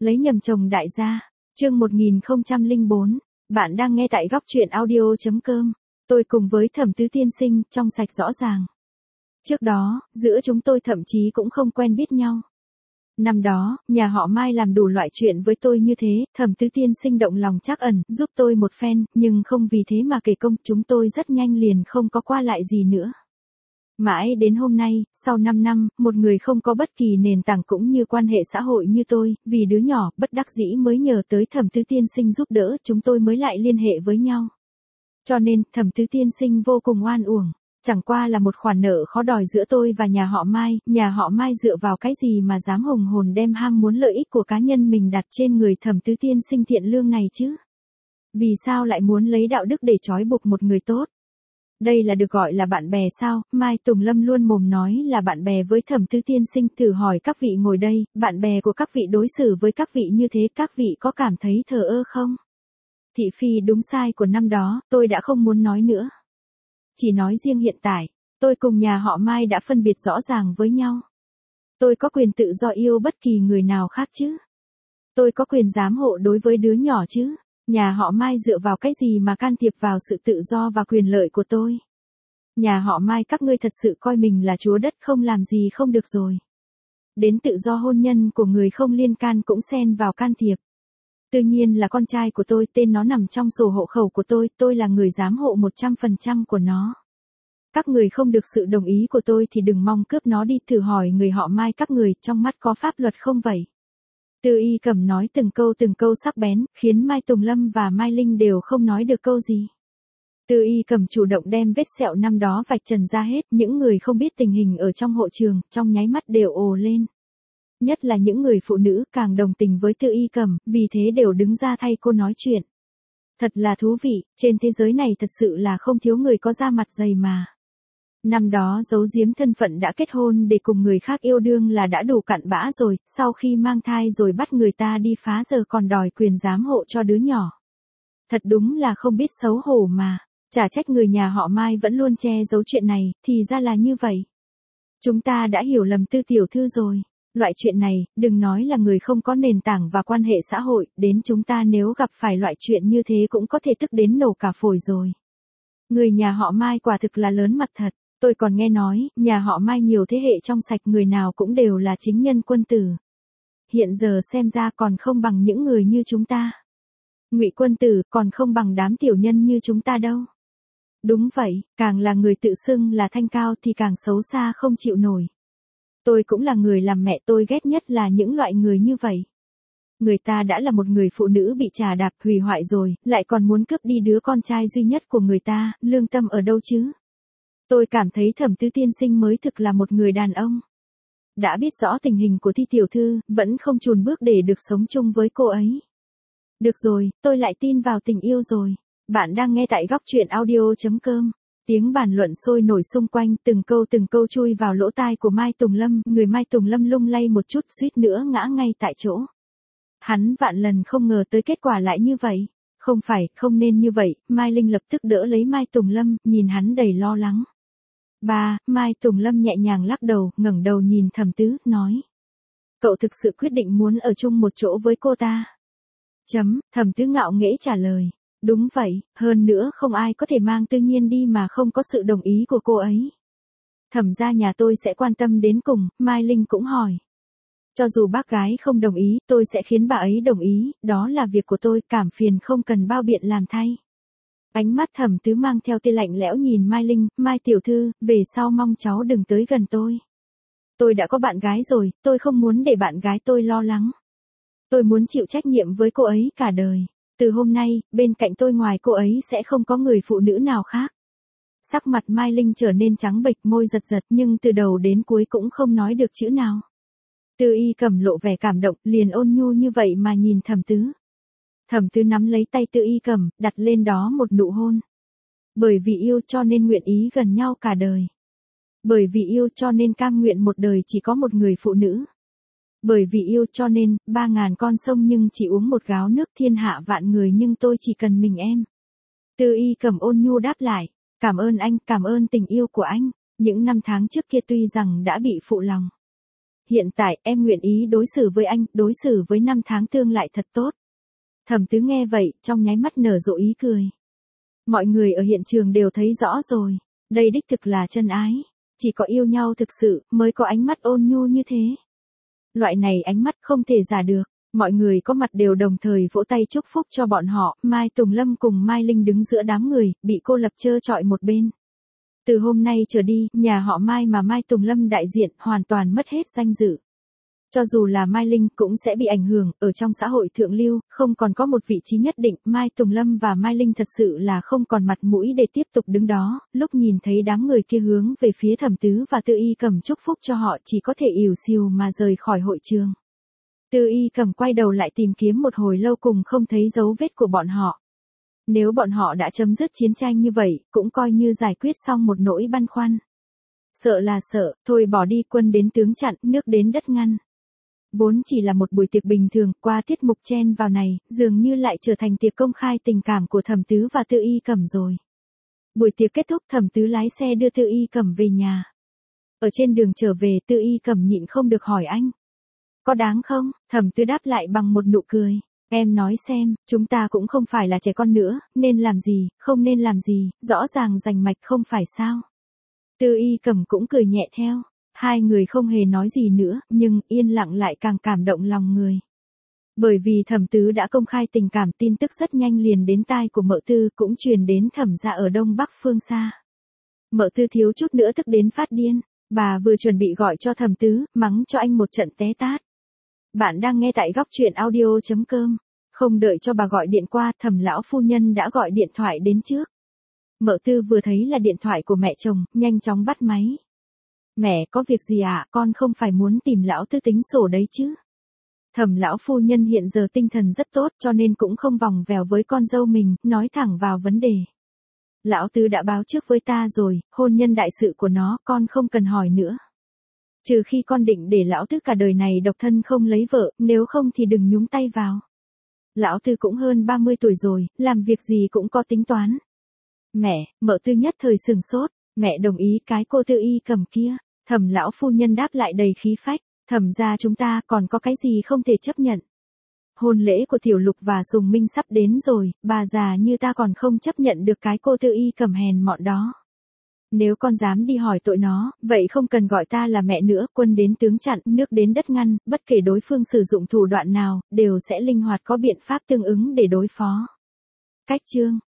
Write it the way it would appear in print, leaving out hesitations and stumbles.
Lấy nhầm chồng đại gia. Chương 1004. Bạn đang nghe tại góc truyện audio.com. Tôi cùng với Thẩm Tứ tiên sinh, trong sạch rõ ràng. Trước đó, giữa chúng tôi thậm chí cũng không quen biết nhau. Năm đó, nhà họ Mai làm đủ loại chuyện với tôi như thế, Thẩm Tứ tiên sinh động lòng trắc ẩn, giúp tôi một phen, nhưng không vì thế mà kể công, chúng tôi rất nhanh liền không có qua lại gì nữa. Mãi đến hôm nay, sau 5 năm, một người không có bất kỳ nền tảng cũng như quan hệ xã hội như tôi, vì đứa nhỏ, bất đắc dĩ mới nhờ tới Thẩm Tứ tiên sinh giúp đỡ, chúng tôi mới lại liên hệ với nhau. Cho nên, Thẩm Tứ tiên sinh vô cùng oan uổng. Chẳng qua là một khoản nợ khó đòi giữa tôi và nhà họ Mai dựa vào cái gì mà dám hùng hồn đem ham muốn lợi ích của cá nhân mình đặt trên người Thẩm Tứ tiên sinh thiện lương này chứ? Vì sao lại muốn lấy đạo đức để trói buộc một người tốt? Đây là được gọi là bạn bè sao? Mai Tùng Lâm luôn mồm nói là bạn bè với Thẩm Tứ tiên sinh, thử hỏi các vị ngồi đây, bạn bè của các vị đối xử với các vị như thế, các vị có cảm thấy thờ ơ không? Thị phi đúng sai của năm đó, tôi đã không muốn nói nữa. Chỉ nói riêng hiện tại, tôi cùng nhà họ Mai đã phân biệt rõ ràng với nhau. Tôi có quyền tự do yêu bất kỳ người nào khác chứ? Tôi có quyền giám hộ đối với đứa nhỏ chứ? Nhà họ Mai dựa vào cái gì mà can thiệp vào sự tự do và quyền lợi của tôi? Nhà họ Mai, các ngươi thật sự coi mình là chúa đất, không làm gì không được rồi. Đến tự do hôn nhân của người không liên can cũng xen vào can thiệp. Tự nhiên là con trai của tôi, tên nó nằm trong sổ hộ khẩu của tôi là người giám hộ 100% của nó. Các người không được sự đồng ý của tôi thì đừng mong cướp nó đi, thử hỏi người họ Mai các người trong mắt có pháp luật không vậy? Tư Y Cẩm nói từng câu sắc bén, khiến Mai Tùng Lâm và Mai Linh đều không nói được câu gì. Tư Y Cẩm chủ động đem vết sẹo năm đó vạch trần ra hết, những người không biết tình hình ở trong hội trường, trong nháy mắt đều ồ lên. Nhất là những người phụ nữ càng đồng tình với Tư Y Cẩm, vì thế đều đứng ra thay cô nói chuyện. Thật là thú vị, trên thế giới này thật sự là không thiếu người có da mặt dày mà. Năm đó giấu giếm thân phận đã kết hôn để cùng người khác yêu đương là đã đủ cặn bã rồi, sau khi mang thai rồi bắt người ta đi phá giờ còn đòi quyền giám hộ cho đứa nhỏ. Thật đúng là không biết xấu hổ mà, chả trách người nhà họ Mai vẫn luôn che giấu chuyện này, thì ra là như vậy. Chúng ta đã hiểu lầm Tư tiểu thư rồi. Loại chuyện này, đừng nói là người không có nền tảng và quan hệ xã hội, đến chúng ta nếu gặp phải loại chuyện như thế cũng có thể tức đến nổ cả phổi rồi. Người nhà họ Mai quả thực là lớn mặt thật, tôi còn nghe nói, nhà họ Mai nhiều thế hệ trong sạch, người nào cũng đều là chính nhân quân tử. Hiện giờ xem ra còn không bằng những người như chúng ta. Ngụy quân tử còn không bằng đám tiểu nhân như chúng ta đâu. Đúng vậy, càng là người tự xưng là thanh cao thì càng xấu xa không chịu nổi. Tôi cũng là người làm mẹ, tôi ghét nhất là những loại người như vậy. Người ta đã là một người phụ nữ bị trà đạp hủy hoại rồi, lại còn muốn cướp đi đứa con trai duy nhất của người ta, lương tâm ở đâu chứ? Tôi cảm thấy Thẩm Tứ tiên sinh mới thực là một người đàn ông. Đã biết rõ tình hình của Thi tiểu thư, vẫn không chùn bước để được sống chung với cô ấy. Được rồi, tôi lại tin vào tình yêu rồi. Bạn đang nghe tại góc truyện audio.com. Tiếng bàn luận sôi nổi xung quanh, từng câu chui vào lỗ tai của Mai Tùng Lâm, người Mai Tùng Lâm lung lay một chút, suýt nữa ngã ngay tại chỗ. Hắn vạn lần không ngờ tới kết quả lại như vậy. Không phải, không nên như vậy, Mai Linh lập tức đỡ lấy Mai Tùng Lâm, nhìn hắn đầy lo lắng. Mai Tùng Lâm nhẹ nhàng lắc đầu, ngẩng đầu nhìn Thẩm Tứ, nói. Cậu thực sự quyết định muốn ở chung một chỗ với cô ta? Thẩm Tứ ngạo nghễ trả lời. Đúng vậy, hơn nữa không ai có thể mang Tư Nhiên đi mà không có sự đồng ý của cô ấy. Thẩm gia nhà tôi sẽ quan tâm đến cùng, Mai Linh cũng hỏi. Cho dù bác gái không đồng ý, tôi sẽ khiến bà ấy đồng ý, đó là việc của tôi, cảm phiền không cần bao biện làm thay. Ánh mắt Thẩm Tứ mang theo tia lạnh lẽo nhìn Mai Linh, Mai tiểu thư, về sau mong cháu đừng tới gần tôi. Tôi đã có bạn gái rồi, tôi không muốn để bạn gái tôi lo lắng. Tôi muốn chịu trách nhiệm với cô ấy cả đời. Từ hôm nay, bên cạnh tôi ngoài cô ấy sẽ không có người phụ nữ nào khác. Sắc mặt Mai Linh trở nên trắng bệch, môi giật giật, nhưng từ đầu đến cuối cũng không nói được chữ nào. Tư Y Cẩm lộ vẻ cảm động, liền ôn nhu như vậy mà nhìn Thẩm Tứ. Thẩm Tứ nắm lấy tay Tư Y Cẩm, đặt lên đó một nụ hôn. Bởi vì yêu cho nên nguyện ý gần nhau cả đời. Bởi vì yêu cho nên cam nguyện một đời chỉ có một người phụ nữ. Bởi vì yêu cho nên, 3.000 con sông nhưng chỉ uống một gáo nước, thiên hạ vạn người nhưng tôi chỉ cần mình em. Tư Y Cẩm ôn nhu đáp lại, cảm ơn anh, cảm ơn tình yêu của anh. Những năm tháng trước kia tuy rằng đã bị phụ lòng. hiện tại em nguyện ý đối xử với anh, đối xử với năm tháng tương lại thật tốt. Thẩm Tứ nghe vậy, trong nháy mắt nở rộ ý cười. Mọi người ở hiện trường đều thấy rõ rồi, đây đích thực là chân ái, chỉ có yêu nhau thực sự mới có ánh mắt ôn nhu như thế. Loại này ánh mắt không thể giả được. Mọi người có mặt đều đồng thời vỗ tay chúc phúc cho bọn họ, Mai Tùng Lâm cùng Mai Linh đứng giữa đám người, bị cô lập trơ trọi một bên. Từ hôm nay trở đi, nhà họ Mai mà Mai Tùng Lâm đại diện hoàn toàn mất hết danh dự. Cho dù là Mai Linh cũng sẽ bị ảnh hưởng, ở trong xã hội thượng lưu, không còn có một vị trí nhất định, Mai Tùng Lâm và Mai Linh thật sự là không còn mặt mũi để tiếp tục đứng đó, lúc nhìn thấy đám người kia hướng về phía Thẩm Tứ và Tư Y Cầm chúc phúc cho họ chỉ có thể ỉu xìu mà rời khỏi hội trường. Tư Y Cầm quay đầu lại tìm kiếm một hồi lâu cùng không thấy dấu vết của bọn họ. Nếu bọn họ đã chấm dứt chiến tranh như vậy, cũng coi như giải quyết xong một nỗi băn khoăn. Sợ là sợ, thôi bỏ đi, quân đến tướng chặn, nước đến đất ngăn. Vốn chỉ là một buổi tiệc bình thường, qua tiết mục chen vào này, dường như lại trở thành tiệc công khai tình cảm của Thẩm Tứ và Tư Y Cầm rồi. Buổi tiệc kết thúc, Thẩm Tứ lái xe đưa Tư Y Cầm về nhà. Ở trên đường trở về, Tư Y Cầm nhịn không được hỏi anh. Có đáng không? Thẩm Tứ đáp lại bằng một nụ cười. Em nói xem, chúng ta cũng không phải là trẻ con nữa, nên làm gì, không nên làm gì, rõ ràng rành mạch không phải sao. Tư Y Cầm cũng cười nhẹ theo. Hai người không hề nói gì nữa, nhưng yên lặng lại càng cảm động lòng người. Bởi vì Thẩm Tứ đã công khai tình cảm, tin tức rất nhanh liền đến tai của Mợ Tư, cũng truyền đến Thẩm gia ở Đông Bắc phương xa. Mợ Tư thiếu chút nữa tức đến phát điên, bà vừa chuẩn bị gọi cho Thẩm Tứ, mắng cho anh một trận té tát. Bạn đang nghe tại góc truyện audio.com. Không đợi cho bà gọi điện qua, Thẩm lão phu nhân đã gọi điện thoại đến trước. Mợ Tư vừa thấy là điện thoại của mẹ chồng, nhanh chóng bắt máy. Mẹ, có việc gì ạ? Con không phải muốn tìm lão Tư tính sổ đấy chứ. Thẩm lão phu nhân hiện giờ tinh thần rất tốt, cho nên cũng không vòng vèo với con dâu mình, nói thẳng vào vấn đề. Lão Tư đã báo trước với ta rồi, hôn nhân đại sự của nó, con không cần hỏi nữa. Trừ khi con định để lão Tư cả đời này độc thân không lấy vợ, nếu không thì đừng nhúng tay vào. Lão Tư cũng hơn 30 tuổi rồi, làm việc gì cũng có tính toán. Mẹ, Mợ Tư nhất thời sừng sốt, mẹ đồng ý cái cô Tư Y Cầm kia. Thẩm lão phu nhân đáp lại đầy khí phách, Thẩm gia chúng ta còn có cái gì không thể chấp nhận. Hôn lễ của Tiểu Lục và Sùng Minh sắp đến rồi, bà già như ta còn không chấp nhận được cái cô Tư Y Cầm hèn mọn đó. Nếu con dám đi hỏi tội nó, vậy không cần gọi ta là mẹ nữa, quân đến tướng chặn, nước đến đất ngăn, bất kể đối phương sử dụng thủ đoạn nào, đều sẽ linh hoạt có biện pháp tương ứng để đối phó. Cách chương